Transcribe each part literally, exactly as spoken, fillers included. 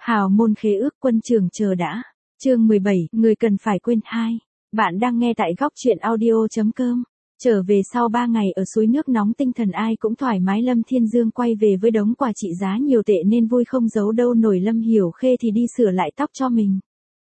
Hào môn khế ước quân trường chờ đã. Chương mười bảy, người cần phải quên hai. Bạn đang nghe tại góc truyện audio.com. Trở về sau ba ngày ở suối nước nóng tinh thần ai cũng thoải mái. Lâm Thiên Dương quay về với đống quà trị giá nhiều tệ nên vui không giấu đâu nổi. Lâm Hiểu Khê thì đi sửa lại tóc cho mình.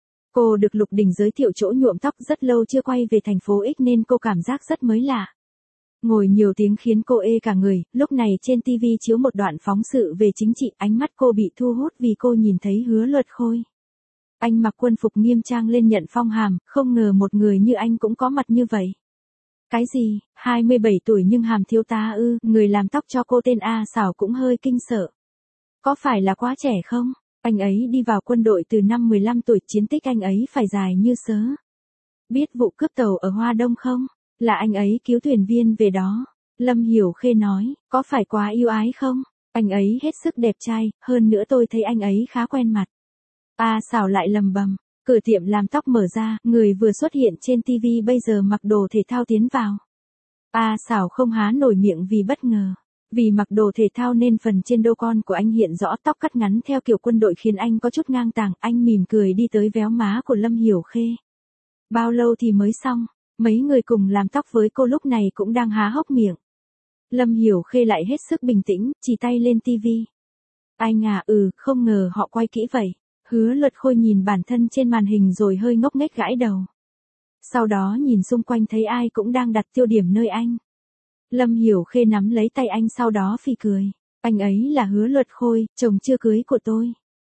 Cô được Lục Đình giới thiệu chỗ nhuộm tóc rất lâu chưa quay về thành phố X nên cô cảm giác rất mới lạ. Ngồi nhiều tiếng khiến cô ê cả người, lúc này trên ti vi chiếu một đoạn phóng sự về chính trị, ánh mắt cô bị thu hút vì cô nhìn thấy Hứa Luật Khôi. Anh mặc quân phục nghiêm trang lên nhận phong hàm, không ngờ một người như anh cũng có mặt như vậy. Cái gì, hai mươi bảy tuổi nhưng hàm thiếu tá ư, người làm tóc cho cô tên A Xảo cũng hơi kinh sợ. Có phải là quá trẻ không? Anh ấy đi vào quân đội từ năm mười lăm tuổi, chiến tích anh ấy phải dài như sớ. Biết vụ cướp tàu ở Hoa Đông không? Là anh ấy cứu thuyền viên về đó. Lâm Hiểu Khê nói, có phải quá yêu ái không? Anh ấy hết sức đẹp trai, hơn nữa tôi thấy anh ấy khá quen mặt. A Xảo lại lầm bầm, cửa tiệm làm tóc mở ra, người vừa xuất hiện trên ti vi bây giờ mặc đồ thể thao tiến vào. A Xảo không há nổi miệng vì bất ngờ. Vì mặc đồ thể thao nên phần trên đô con của anh hiện rõ, tóc cắt ngắn theo kiểu quân đội khiến anh có chút ngang tàng. Anh mỉm cười đi tới véo má của Lâm Hiểu Khê. Bao lâu thì mới xong? Mấy người cùng làm tóc với cô lúc này cũng đang há hốc miệng. Lâm Hiểu Khê lại hết sức bình tĩnh, chỉ tay lên ti vi. Anh à, ừ, không ngờ họ quay kỹ vậy. Hứa Luật Khôi nhìn bản thân trên màn hình rồi hơi ngốc nghếch gãi đầu. Sau đó nhìn xung quanh thấy ai cũng đang đặt tiêu điểm nơi anh. Lâm Hiểu Khê nắm lấy tay anh sau đó phì cười. Anh ấy là Hứa Luật Khôi, chồng chưa cưới của tôi.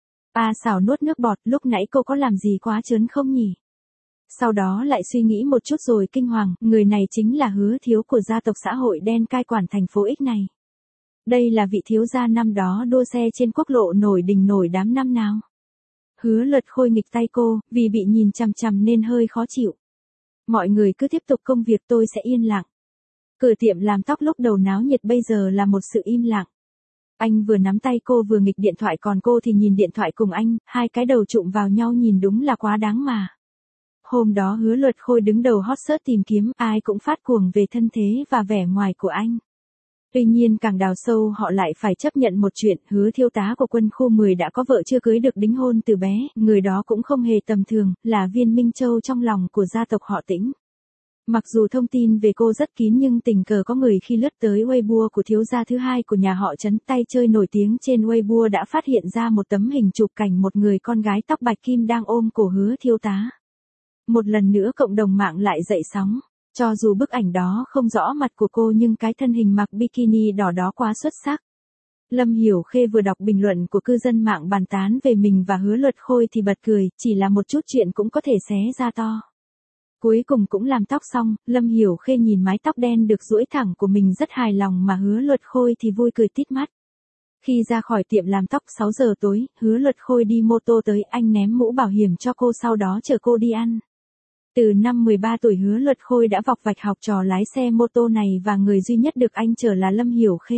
A Xảo nuốt nước bọt, lúc nãy cô có làm gì quá trớn không nhỉ? Sau đó lại suy nghĩ một chút rồi kinh hoàng, người này chính là Hứa thiếu của gia tộc xã hội đen cai quản thành phố X này. Đây là vị thiếu gia năm đó đua xe trên quốc lộ nổi đình nổi đám năm nào. Hứa Luật Khôi nghịch tay cô, vì bị nhìn chằm chằm nên hơi khó chịu. Mọi người cứ tiếp tục công việc, tôi sẽ yên lặng. Cửa tiệm làm tóc lúc đầu náo nhiệt bây giờ là một sự im lặng. Anh vừa nắm tay cô vừa nghịch điện thoại, còn cô thì nhìn điện thoại cùng anh, hai cái đầu chụm vào nhau nhìn đúng là quá đáng mà. Hôm đó Hứa Luật Khôi đứng đầu hot search tìm kiếm, ai cũng phát cuồng về thân thế và vẻ ngoài của anh. Tuy nhiên càng đào sâu họ lại phải chấp nhận một chuyện, Hứa thiếu tá của quân khu mười đã có vợ chưa cưới được đính hôn từ bé, người đó cũng không hề tầm thường, là Viên Minh Châu trong lòng của gia tộc họ Tĩnh. Mặc dù thông tin về cô rất kín nhưng tình cờ có người khi lướt tới Weibo của thiếu gia thứ hai của nhà họ Trấn, tay chơi nổi tiếng trên Weibo đã phát hiện ra một tấm hình chụp cảnh một người con gái tóc bạch kim đang ôm cổ Hứa thiếu tá. Một lần nữa cộng đồng mạng lại dậy sóng. Cho dù bức ảnh đó không rõ mặt của cô nhưng cái thân hình mặc bikini đỏ đó quá xuất sắc. Lâm Hiểu Khê vừa đọc bình luận của cư dân mạng bàn tán về mình và Hứa Luật Khôi thì bật cười, chỉ là một chút chuyện cũng có thể xé ra to. Cuối cùng cũng làm tóc xong, Lâm Hiểu Khê nhìn mái tóc đen được duỗi thẳng của mình rất hài lòng mà Hứa Luật Khôi thì vui cười tít mắt. Khi ra khỏi tiệm làm tóc sáu giờ tối, Hứa Luật Khôi đi mô tô tới, anh ném mũ bảo hiểm cho cô sau đó chở cô đi ăn. Từ năm mười ba tuổi Hứa Luật Khôi đã vọc vạch học trò lái xe mô tô này và người duy nhất được anh chở là Lâm Hiểu Khê.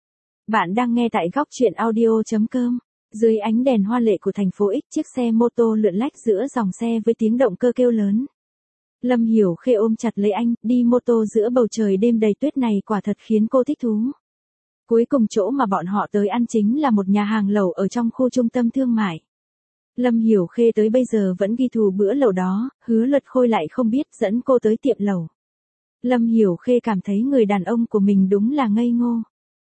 Bạn đang nghe tại góc truyện audio.com. Dưới ánh đèn hoa lệ của thành phố X, chiếc xe mô tô lượn lách giữa dòng xe với tiếng động cơ kêu lớn. Lâm Hiểu Khê ôm chặt lấy anh, đi mô tô giữa bầu trời đêm đầy tuyết này quả thật khiến cô thích thú. Cuối cùng chỗ mà bọn họ tới ăn chính là một nhà hàng lẩu ở trong khu trung tâm thương mại. Lâm Hiểu Khê tới bây giờ vẫn ghi thù bữa lẩu đó, Hứa Luật Khôi lại không biết dẫn cô tới tiệm lẩu. Lâm Hiểu Khê cảm thấy người đàn ông của mình đúng là ngây ngô.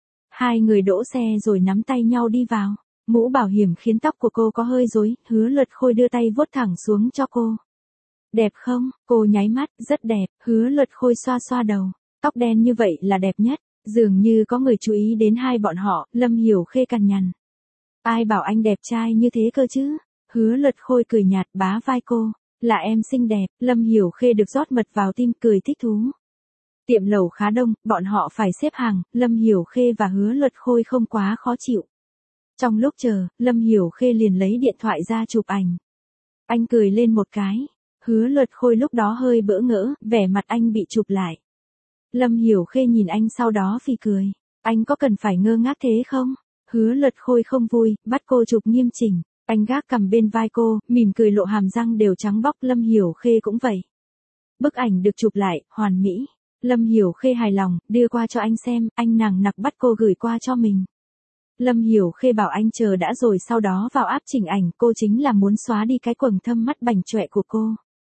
Hai người đỗ xe rồi nắm tay nhau đi vào. Mũ bảo hiểm khiến tóc của cô có hơi rối, Hứa Luật Khôi đưa tay vuốt thẳng xuống cho cô. Đẹp không? Cô nháy mắt, rất đẹp, Hứa Luật Khôi xoa xoa đầu. Tóc đen như vậy là đẹp nhất, dường như có người chú ý đến hai bọn họ, Lâm Hiểu Khê cằn nhằn. Ai bảo anh đẹp trai như thế cơ chứ? Hứa Luật Khôi cười nhạt bá vai cô, là em xinh đẹp. Lâm Hiểu Khê được rót mật vào tim cười thích thú. Tiệm lẩu khá đông, bọn họ phải xếp hàng, Lâm Hiểu Khê và Hứa Luật Khôi không quá khó chịu. Trong lúc chờ, Lâm Hiểu Khê liền lấy điện thoại ra chụp ảnh. Anh cười lên một cái. Hứa Luật Khôi lúc đó hơi bỡ ngỡ, vẻ mặt anh bị chụp lại. Lâm Hiểu Khê nhìn anh sau đó phì cười. Anh có cần phải ngơ ngác thế không? Hứa Luật Khôi không vui, bắt cô chụp nghiêm chỉnh. Anh gác cầm bên vai cô, mỉm cười lộ hàm răng đều trắng bóc. Lâm Hiểu Khê cũng vậy. Bức ảnh được chụp lại, hoàn mỹ. Lâm Hiểu Khê hài lòng, đưa qua cho anh xem, anh nằng nặc bắt cô gửi qua cho mình. Lâm Hiểu Khê bảo anh chờ đã rồi sau đó vào app chỉnh ảnh, cô chính là muốn xóa đi cái quầng thâm mắt bành trọe của cô.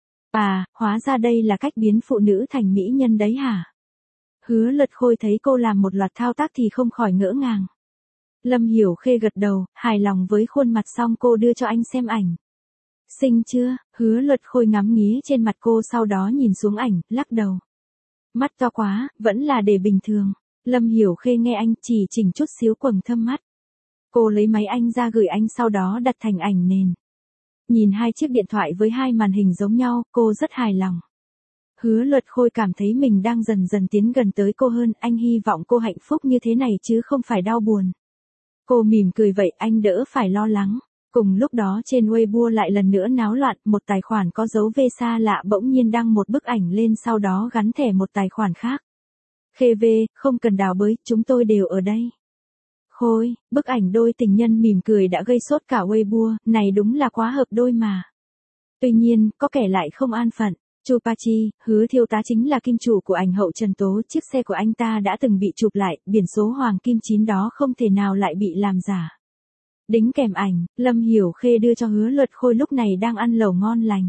À, hóa ra đây là cách biến phụ nữ thành mỹ nhân đấy hả? Hứa Luật Khôi thấy cô làm một loạt thao tác thì không khỏi ngỡ ngàng. Lâm Hiểu Khê gật đầu, hài lòng với khuôn mặt xong cô đưa cho anh xem ảnh. Xinh chưa? Hứa Luật Khôi ngắm nghía trên mặt cô sau đó nhìn xuống ảnh, lắc đầu. Mắt to quá, vẫn là để bình thường. Lâm Hiểu Khê nghe anh chỉ chỉnh chút xíu quầng thâm mắt. Cô lấy máy anh ra gửi anh sau đó đặt thành ảnh nền. Nhìn hai chiếc điện thoại với hai màn hình giống nhau, cô rất hài lòng. Hứa Luật Khôi cảm thấy mình đang dần dần tiến gần tới cô hơn, anh hy vọng cô hạnh phúc như thế này chứ không phải đau buồn. Cô mỉm cười vậy anh đỡ phải lo lắng. Cùng lúc đó trên Weibo lại lần nữa náo loạn, một tài khoản có dấu V xa lạ bỗng nhiên đăng một bức ảnh lên sau đó gắn thẻ một tài khoản khác. Khê V, không cần đào bới, chúng tôi đều ở đây. Khôi, bức ảnh đôi tình nhân mỉm cười đã gây sốt cả Weibo, này đúng là quá hợp đôi mà. Tuy nhiên, có kẻ lại không an phận. Chu Pachi, Hứa thiếu tá chính là kim chủ của ảnh hậu Trần Tố, chiếc xe của anh ta đã từng bị chụp lại, biển số hoàng kim chín đó không thể nào lại bị làm giả. Đính kèm ảnh, Lâm Hiểu Khê đưa cho Hứa Luật Khôi lúc này đang ăn lẩu ngon lành.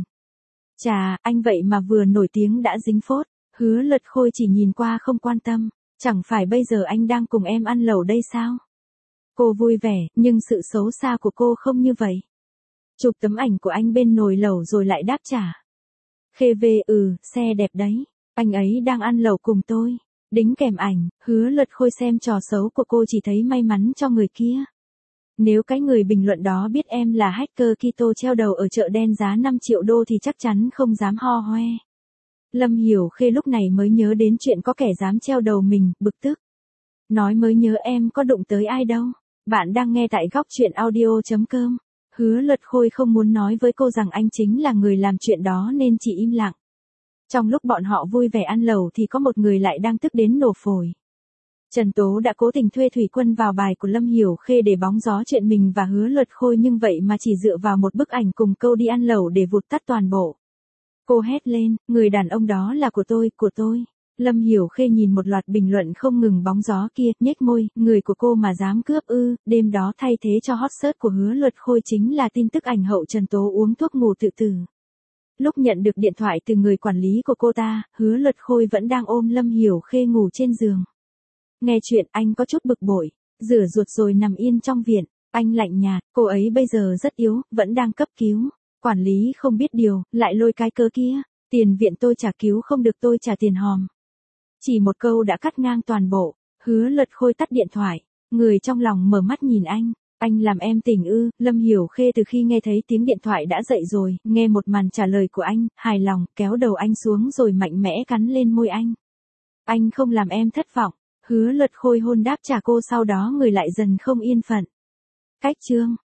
Chà, anh vậy mà vừa nổi tiếng đã dính phốt. Hứa Luật Khôi chỉ nhìn qua không quan tâm. Chẳng phải bây giờ anh đang cùng em ăn lẩu đây sao? Cô vui vẻ, nhưng sự xấu xa của cô không như vậy. Chụp tấm ảnh của anh bên nồi lẩu rồi lại đáp trả. Khê về ừ, xe đẹp đấy. Anh ấy đang ăn lẩu cùng tôi. Đính kèm ảnh, Hứa Luật Khôi xem trò xấu của cô chỉ thấy may mắn cho người kia. Nếu cái người bình luận đó biết em là hacker Kito treo đầu ở chợ đen giá năm triệu đô thì chắc chắn không dám ho hoe. Lâm Hiểu Khê lúc này mới nhớ đến chuyện có kẻ dám treo đầu mình, bực tức. Nói mới nhớ em có đụng tới ai đâu. Bạn đang nghe tại góc truyện audio chấm com. Hứa Luật Khôi không muốn nói với cô rằng anh chính là người làm chuyện đó nên chỉ im lặng. Trong lúc bọn họ vui vẻ ăn lẩu thì có một người lại đang tức đến nổ phổi. Trần Tố đã cố tình thuê thủy quân vào bài của Lâm Hiểu Khê để bóng gió chuyện mình và Hứa Luật Khôi nhưng vậy mà chỉ dựa vào một bức ảnh cùng câu đi ăn lẩu để vụt tắt toàn bộ. Cô hét lên, người đàn ông đó là của tôi, của tôi. Lâm Hiểu Khê nhìn một loạt bình luận không ngừng bóng gió kia, nhếch môi, người của cô mà dám cướp ư, đêm đó thay thế cho hot search của Hứa Luật Khôi chính là tin tức ảnh hậu Trần Tố uống thuốc ngủ tự tử. Lúc nhận được điện thoại từ người quản lý của cô ta, Hứa Luật Khôi vẫn đang ôm Lâm Hiểu Khê ngủ trên giường. Nghe chuyện anh có chút bực bội, rửa ruột rồi nằm yên trong viện, anh lạnh nhạt, cô ấy bây giờ rất yếu, vẫn đang cấp cứu. Quản lý không biết điều, lại lôi cái cơ kia, tiền viện tôi trả cứu không được tôi trả tiền hòm. Chỉ một câu đã cắt ngang toàn bộ, Hứa Luật Khôi tắt điện thoại, người trong lòng mở mắt nhìn anh, anh làm em tỉnh ư, Lâm Hiểu Khê từ khi nghe thấy tiếng điện thoại đã dậy rồi, nghe một màn trả lời của anh, hài lòng, kéo đầu anh xuống rồi mạnh mẽ cắn lên môi anh. Anh không làm em thất vọng, Hứa Luật Khôi hôn đáp trả cô sau đó người lại dần không yên phận. Cách chương